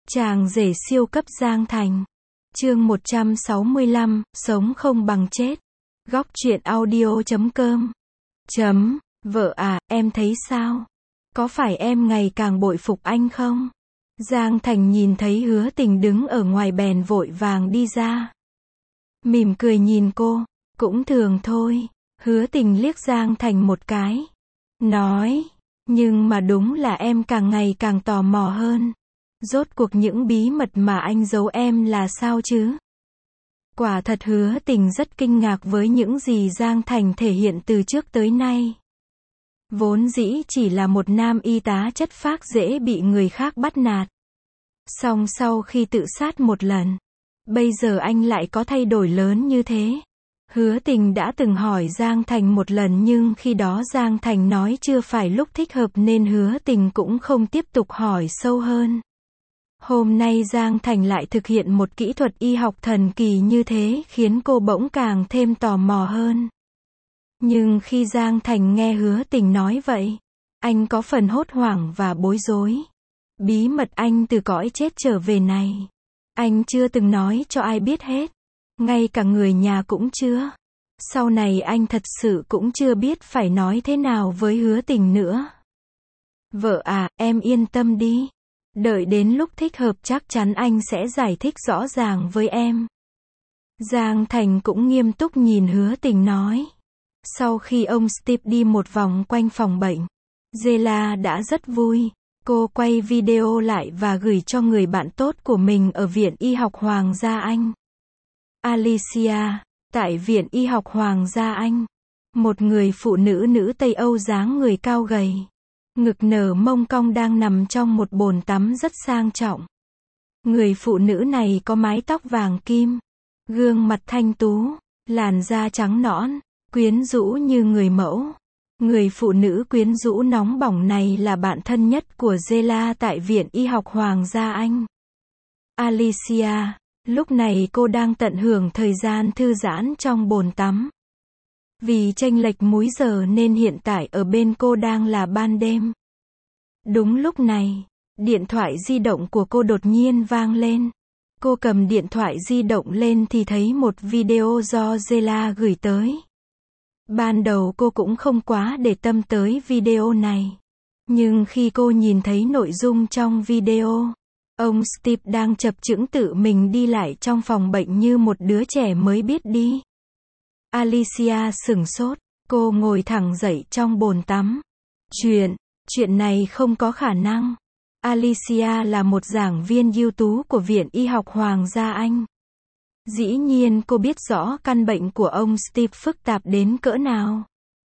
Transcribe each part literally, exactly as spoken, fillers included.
Chàng rể siêu cấp Giang Thành. Chương một trăm sáu mươi lăm, sống không bằng chết. Góc truyện audio chấm com. Chấm, vợ à, em thấy sao? Có phải em ngày càng bội phục anh không? Giang Thành nhìn thấy Hứa Tình đứng ở ngoài bèn vội vàng đi ra. Mỉm cười nhìn cô, cũng thường thôi. Hứa Tình liếc Giang Thành một cái. Nói, nhưng mà đúng là em càng ngày càng tò mò hơn. Rốt cuộc những bí mật mà anh giấu em là sao chứ? Quả thật Hứa Tình rất kinh ngạc với những gì Giang Thành thể hiện từ trước tới nay. Vốn dĩ chỉ là một nam y tá chất phác dễ bị người khác bắt nạt. Song sau khi tự sát một lần, bây giờ anh lại có thay đổi lớn như thế. Hứa Tình đã từng hỏi Giang Thành một lần nhưng khi đó Giang Thành nói chưa phải lúc thích hợp nên Hứa Tình cũng không tiếp tục hỏi sâu hơn. Hôm nay Giang Thành lại thực hiện một kỹ thuật y học thần kỳ như thế khiến cô bỗng càng thêm tò mò hơn. Nhưng khi Giang Thành nghe Hứa Tình nói vậy, anh có phần hốt hoảng và bối rối. Bí mật anh từ cõi chết trở về này, anh chưa từng nói cho ai biết hết. Ngay cả người nhà cũng chưa. Sau này anh thật sự cũng chưa biết phải nói thế nào với Hứa Tình nữa. Vợ à, em yên tâm đi. Đợi đến lúc thích hợp chắc chắn anh sẽ giải thích rõ ràng với em. Giang Thành cũng nghiêm túc nhìn Hứa Tình nói. Sau khi ông Steve đi một vòng quanh phòng bệnh, Zela đã rất vui. Cô quay video lại và gửi cho người bạn tốt của mình ở Viện Y học Hoàng gia Anh. Alicia, tại Viện Y học Hoàng gia Anh, một người phụ nữ nữ Tây Âu dáng người cao gầy, ngực nở mông cong đang nằm trong một bồn tắm rất sang trọng. Người phụ nữ này có mái tóc vàng kim, gương mặt thanh tú, làn da trắng nõn, quyến rũ như người mẫu. Người phụ nữ quyến rũ nóng bỏng này là bạn thân nhất của Zela tại Viện Y học Hoàng gia Anh. Alicia, lúc này cô đang tận hưởng thời gian thư giãn trong bồn tắm. Vì chênh lệch múi giờ nên hiện tại ở bên cô đang là ban đêm. Đúng lúc này, điện thoại di động của cô đột nhiên vang lên. Cô cầm điện thoại di động lên thì thấy một video do Zela gửi tới. Ban đầu cô cũng không quá để tâm tới video này. Nhưng khi cô nhìn thấy nội dung trong video, ông Steve đang chập chững tự mình đi lại trong phòng bệnh như một đứa trẻ mới biết đi. Alicia sửng sốt, cô ngồi thẳng dậy trong bồn tắm. Chuyện, chuyện này không có khả năng. Alicia là một giảng viên ưu tú của Viện Y học Hoàng gia Anh. Dĩ nhiên cô biết rõ căn bệnh của ông Steve phức tạp đến cỡ nào.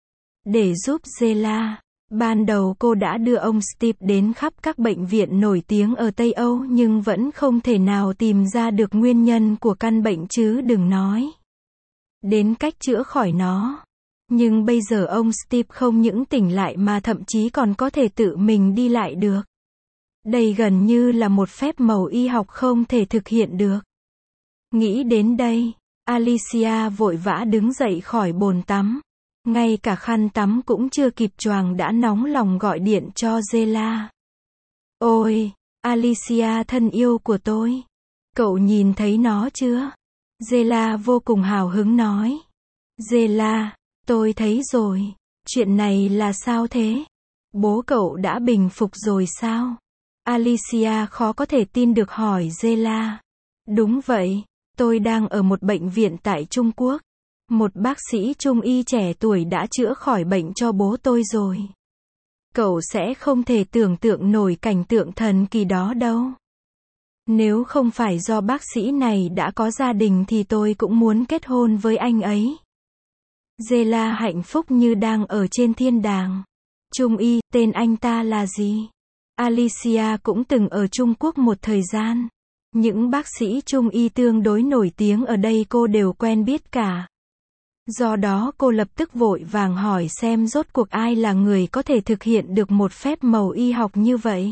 Để giúp Zela, ban đầu cô đã đưa ông Steve đến khắp các bệnh viện nổi tiếng ở Tây Âu nhưng vẫn không thể nào tìm ra được nguyên nhân của căn bệnh chứ đừng nói đến cách chữa khỏi nó. Nhưng bây giờ ông Steve không những tỉnh lại mà thậm chí còn có thể tự mình đi lại được. Đây gần như là một phép màu y học không thể thực hiện được. Nghĩ đến đây, Alicia vội vã đứng dậy khỏi bồn tắm. Ngay cả khăn tắm cũng chưa kịp choàng đã nóng lòng gọi điện cho Zela. Ôi, Alicia thân yêu của tôi. Cậu nhìn thấy nó chưa? Zela vô cùng hào hứng nói. Zela, tôi thấy rồi. Chuyện này là sao thế? Bố cậu đã bình phục rồi sao? Alicia khó có thể tin được hỏi Zela. Đúng vậy, tôi đang ở một bệnh viện tại Trung Quốc. Một bác sĩ trung y trẻ tuổi đã chữa khỏi bệnh cho bố tôi rồi. Cậu sẽ không thể tưởng tượng nổi cảnh tượng thần kỳ đó đâu. Nếu không phải do bác sĩ này đã có gia đình thì tôi cũng muốn kết hôn với anh ấy. Zela hạnh phúc như đang ở trên thiên đàng. Trung y, tên anh ta là gì? Alicia cũng từng ở Trung Quốc một thời gian. Những bác sĩ trung y tương đối nổi tiếng ở đây cô đều quen biết cả. Do đó cô lập tức vội vàng hỏi xem rốt cuộc ai là người có thể thực hiện được một phép màu y học như vậy.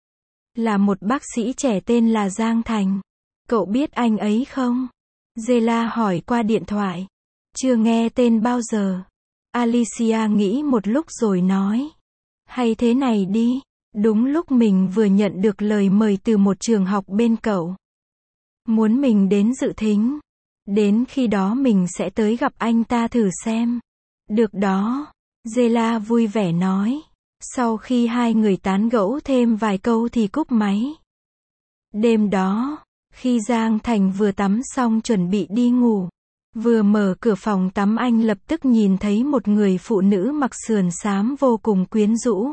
Là một bác sĩ trẻ tên là Giang Thành. Cậu biết anh ấy không? Zela hỏi qua điện thoại. Chưa nghe tên bao giờ. Alicia nghĩ một lúc rồi nói. Hay thế này đi, Đúng lúc mình vừa nhận được lời mời từ một trường học bên cậu. Muốn mình đến dự thính. Đến khi đó mình sẽ tới gặp anh ta thử xem. Được đó. Zela vui vẻ nói. Sau khi hai người tán gẫu thêm vài câu thì cúp máy. Đêm đó, khi Giang Thành vừa tắm xong chuẩn bị đi ngủ, vừa mở cửa phòng tắm anh lập tức nhìn thấy một người phụ nữ mặc sườn xám vô cùng quyến rũ.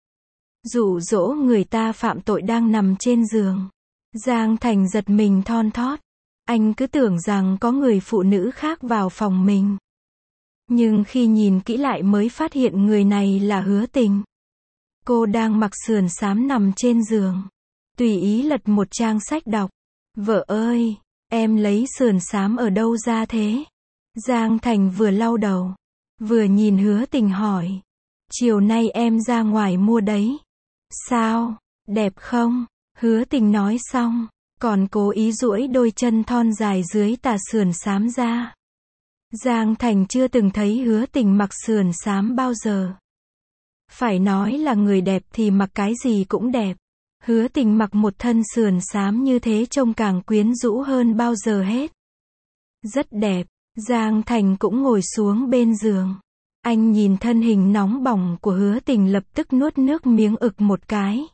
Dụ dỗ người ta phạm tội đang nằm trên giường. Giang Thành giật mình thon thót. Anh cứ tưởng rằng có người phụ nữ khác vào phòng mình. Nhưng khi nhìn kỹ lại mới phát hiện người này là Hứa Tình. Cô đang mặc sườn xám nằm trên giường. Tùy ý lật một trang sách đọc. Vợ ơi, em lấy sườn xám ở đâu ra thế? Giang Thành vừa lau đầu, vừa nhìn Hứa Tình hỏi. Chiều nay em ra ngoài mua đấy. Sao, đẹp không? Hứa Tình nói xong, còn cố ý duỗi đôi chân thon dài dưới tà sườn xám ra. Giang Thành chưa từng thấy Hứa Tình mặc sườn xám bao giờ. Phải nói là người đẹp thì mặc cái gì cũng đẹp. Hứa Tình mặc một thân sườn xám như thế trông càng quyến rũ hơn bao giờ hết. Rất đẹp. Giang Thành cũng ngồi xuống bên giường. Anh nhìn thân hình nóng bỏng của Hứa Tình lập tức nuốt nước miếng ực một cái.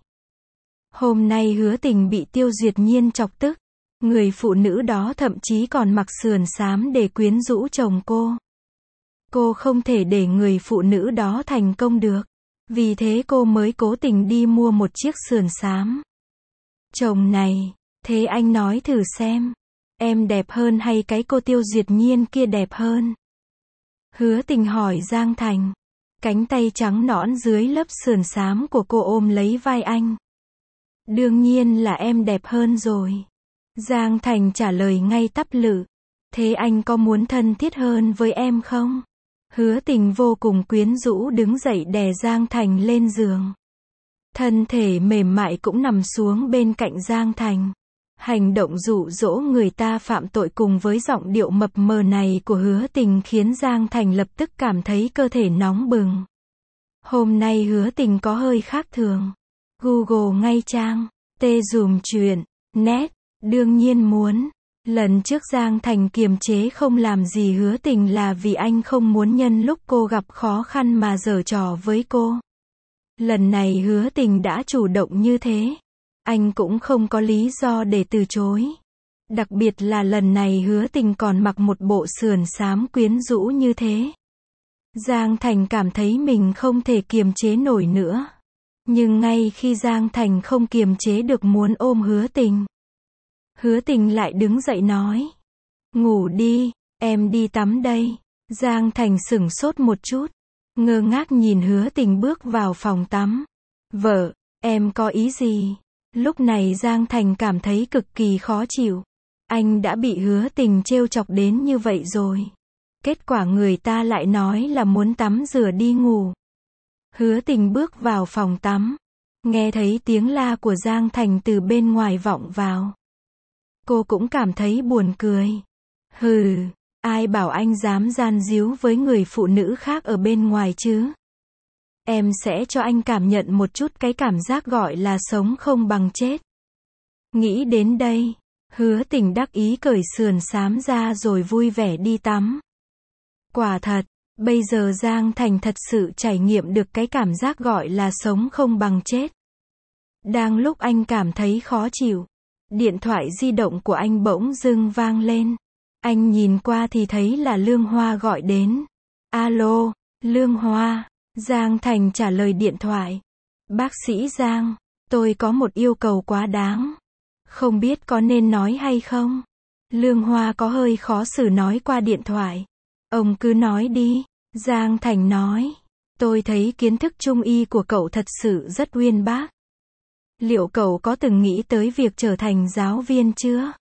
Hôm nay Hứa Tình bị Tiêu Duyệt Nhiên chọc tức. Người phụ nữ đó thậm chí còn mặc sườn xám để quyến rũ chồng cô. Cô không thể để người phụ nữ đó thành công được. Vì thế cô mới cố tình đi mua một chiếc sườn xám. Chồng này, thế anh nói thử xem. Em đẹp hơn hay cái cô Tiêu Duyệt Nhiên kia đẹp hơn? Hứa Tình hỏi Giang Thành. Cánh tay trắng nõn dưới lớp sườn xám của cô ôm lấy vai anh. Đương nhiên là em đẹp hơn rồi. Giang Thành trả lời ngay tắp lự. Thế anh có muốn thân thiết hơn với em không? Hứa Tình vô cùng quyến rũ đứng dậy đè Giang Thành lên giường. Thân thể mềm mại cũng nằm xuống bên cạnh Giang Thành. Hành động dụ dỗ người ta phạm tội cùng với giọng điệu mập mờ này của Hứa Tình khiến Giang Thành lập tức cảm thấy cơ thể nóng bừng. Hôm nay Hứa Tình có hơi khác thường. Google ngay trang, tê dùm chuyện, net, đương nhiên muốn. Lần trước Giang Thành kiềm chế không làm gì Hứa Tình là vì anh không muốn nhân lúc cô gặp khó khăn mà giở trò với cô. Lần này Hứa Tình đã chủ động như thế. Anh cũng không có lý do để từ chối. Đặc biệt là lần này Hứa Tình còn mặc một bộ sườn xám quyến rũ như thế. Giang Thành cảm thấy mình không thể kiềm chế nổi nữa. Nhưng ngay khi Giang Thành không kiềm chế được muốn ôm Hứa Tình, Hứa Tình lại đứng dậy nói. Ngủ đi, em đi tắm đây. Giang Thành sửng sốt một chút. Ngơ ngác nhìn Hứa Tình bước vào phòng tắm. Vợ, em có ý gì? Lúc này Giang Thành cảm thấy cực kỳ khó chịu. Anh đã bị Hứa Tình trêu chọc đến như vậy rồi. Kết quả người ta lại nói là muốn tắm rửa đi ngủ. Hứa Tình bước vào phòng tắm. Nghe thấy tiếng la của Giang Thành từ bên ngoài vọng vào. Cô cũng cảm thấy buồn cười. Hừ, ai bảo anh dám gian díu với người phụ nữ khác ở bên ngoài chứ? Em sẽ cho anh cảm nhận một chút cái cảm giác gọi là sống không bằng chết. Nghĩ đến đây, Hứa Tình đắc ý cởi sườn xám ra rồi vui vẻ đi tắm. Quả thật, bây giờ Giang Thành thật sự trải nghiệm được cái cảm giác gọi là sống không bằng chết. Đang lúc anh cảm thấy khó chịu, điện thoại di động của anh bỗng dưng vang lên. Anh nhìn qua thì thấy là Lương Hoa gọi đến. Alo, Lương Hoa. Giang Thành trả lời điện thoại. Bác sĩ Giang, tôi có một yêu cầu quá đáng. Không biết có nên nói hay không? Lương Hoa có hơi khó xử nói qua điện thoại. Ông cứ nói đi. Giang Thành nói. Tôi thấy kiến thức trung y của cậu thật sự rất uyên bác. Liệu cậu có từng nghĩ tới việc trở thành giáo viên chưa?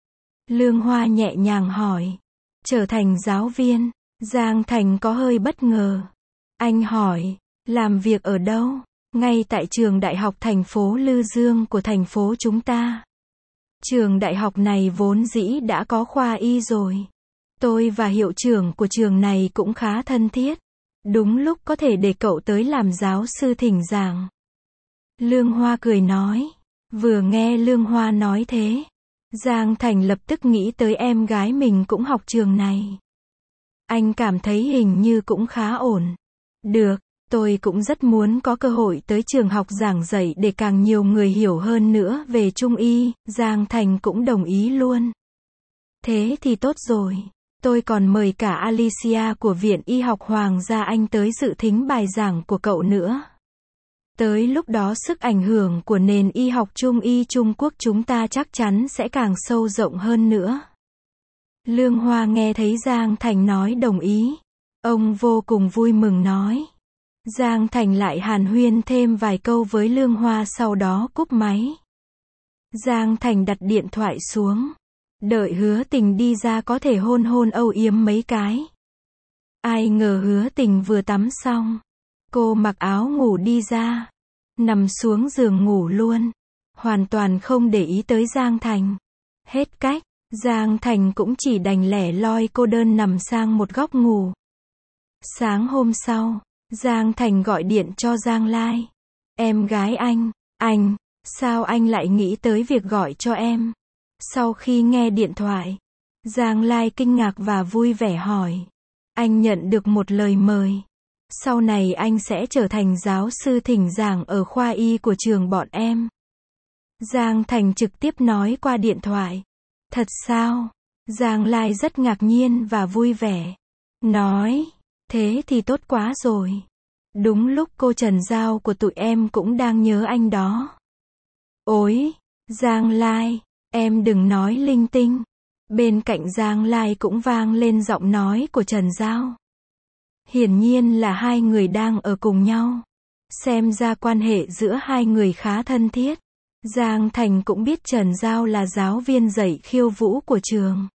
Lương Hoa nhẹ nhàng hỏi. Trở thành giáo viên? Giang Thành có hơi bất ngờ. Anh hỏi, làm việc ở đâu? Ngay tại trường đại học thành phố Lư Dương của thành phố chúng ta. Trường đại học này vốn dĩ đã có khoa y rồi. Tôi và hiệu trưởng của trường này cũng khá thân thiết. Đúng lúc có thể để cậu tới làm giáo sư thỉnh giảng. Lương Hoa cười nói. Vừa nghe Lương Hoa nói thế, Giang Thành lập tức nghĩ tới em gái mình cũng học trường này. Anh cảm thấy hình như cũng khá ổn. Được, tôi cũng rất muốn có cơ hội tới trường học giảng dạy để càng nhiều người hiểu hơn nữa về Trung y, Giang Thành cũng đồng ý luôn. Thế thì tốt rồi. Tôi còn mời cả Alicia của Viện Y học Hoàng gia Anh tới dự thính bài giảng của cậu nữa. Tới lúc đó sức ảnh hưởng của nền y học Trung y Trung Quốc chúng ta chắc chắn sẽ càng sâu rộng hơn nữa. Lương Hoa nghe thấy Giang Thành nói đồng ý. Ông vô cùng vui mừng nói. Giang Thành lại hàn huyên thêm vài câu với Lương Hoa sau đó cúp máy. Giang Thành đặt điện thoại xuống. Đợi Hứa Tình đi ra có thể hôn hôn âu yếm mấy cái. Ai ngờ Hứa Tình vừa tắm xong. Cô mặc áo ngủ đi ra. Nằm xuống giường ngủ luôn. Hoàn toàn không để ý tới Giang Thành. Hết cách, Giang Thành cũng chỉ đành lẻ loi cô đơn nằm sang một góc ngủ. Sáng hôm sau, Giang Thành gọi điện cho Giang Lai. Em gái anh, anh, sao anh lại nghĩ tới việc gọi cho em? Sau khi nghe điện thoại, Giang Lai kinh ngạc và vui vẻ hỏi. Anh nhận được một lời mời. Sau này anh sẽ trở thành giáo sư thỉnh giảng ở khoa y của trường bọn em. Giang Thành trực tiếp nói qua điện thoại. Thật sao? Giang Lai rất ngạc nhiên và vui vẻ. Nói, thế thì tốt quá rồi. Đúng lúc cô Trần Giao của tụi em cũng đang nhớ anh đó. Ôi, Giang Lai, em đừng nói linh tinh. Bên cạnh Giang Lai cũng vang lên giọng nói của Trần Giao. Hiển nhiên là hai người đang ở cùng nhau. Xem ra quan hệ giữa hai người khá thân thiết. Giang Thành cũng biết Trần Giao là giáo viên dạy khiêu vũ của trường.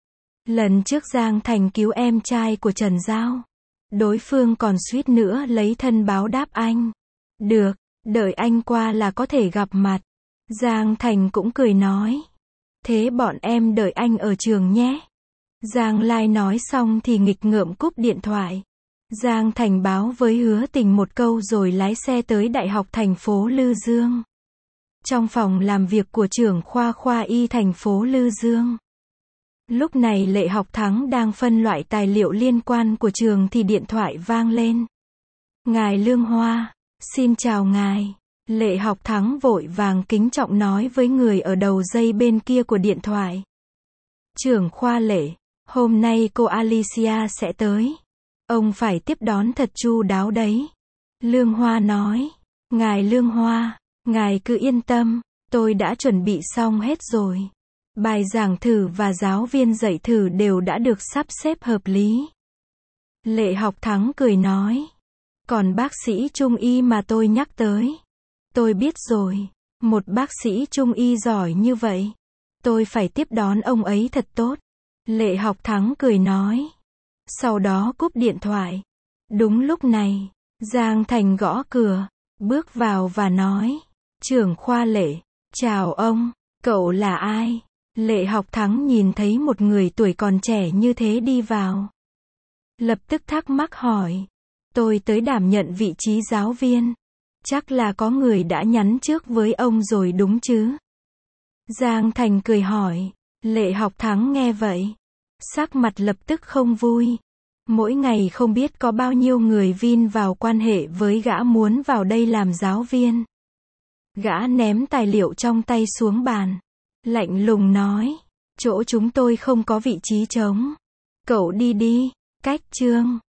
Lần trước Giang Thành cứu em trai của Trần Giao. Đối phương còn suýt nữa lấy thân báo đáp anh. Được, đợi anh qua là có thể gặp mặt. Giang Thành cũng cười nói. Thế bọn em đợi anh ở trường nhé. Giang Lai nói xong thì nghịch ngợm cúp điện thoại. Giang Thành báo với Hứa Tình một câu rồi lái xe tới Đại học thành phố Lư Dương. Trong phòng làm việc của trưởng khoa khoa y thành phố Lư Dương. Lúc này Lệ Học Thắng đang phân loại tài liệu liên quan của trường thì điện thoại vang lên. Ngài Lương Hoa, xin chào ngài. Lệ Học Thắng vội vàng kính trọng nói với người ở đầu dây bên kia của điện thoại. Trưởng khoa Lệ, hôm nay cô Alicia sẽ tới. Ông phải tiếp đón thật chu đáo đấy. Lương Hoa nói. Ngài Lương Hoa, ngài cứ yên tâm, tôi đã chuẩn bị xong hết rồi. Bài giảng thử và giáo viên dạy thử đều đã được sắp xếp hợp lý. Lệ Học Thắng cười nói. Còn bác sĩ Trung y mà tôi nhắc tới. Tôi biết rồi, một bác sĩ Trung y giỏi như vậy. Tôi phải tiếp đón ông ấy thật tốt. Lệ Học Thắng cười nói. Sau đó cúp điện thoại. Đúng lúc này, Giang Thành gõ cửa, bước vào và nói. Trưởng khoa Lệ, chào ông, cậu là ai? Lệ Học Thắng nhìn thấy một người tuổi còn trẻ như thế đi vào. Lập tức thắc mắc hỏi. Tôi tới đảm nhận vị trí giáo viên. Chắc là có người đã nhắn trước với ông rồi đúng chứ? Giang Thành cười hỏi. Lệ Học Thắng nghe vậy. Sắc mặt lập tức không vui. Mỗi ngày không biết có bao nhiêu người vin vào quan hệ với gã muốn vào đây làm giáo viên. Gã ném tài liệu trong tay xuống bàn. Lạnh lùng nói. Chỗ chúng tôi không có vị trí trống. Cậu đi đi. Cách chương.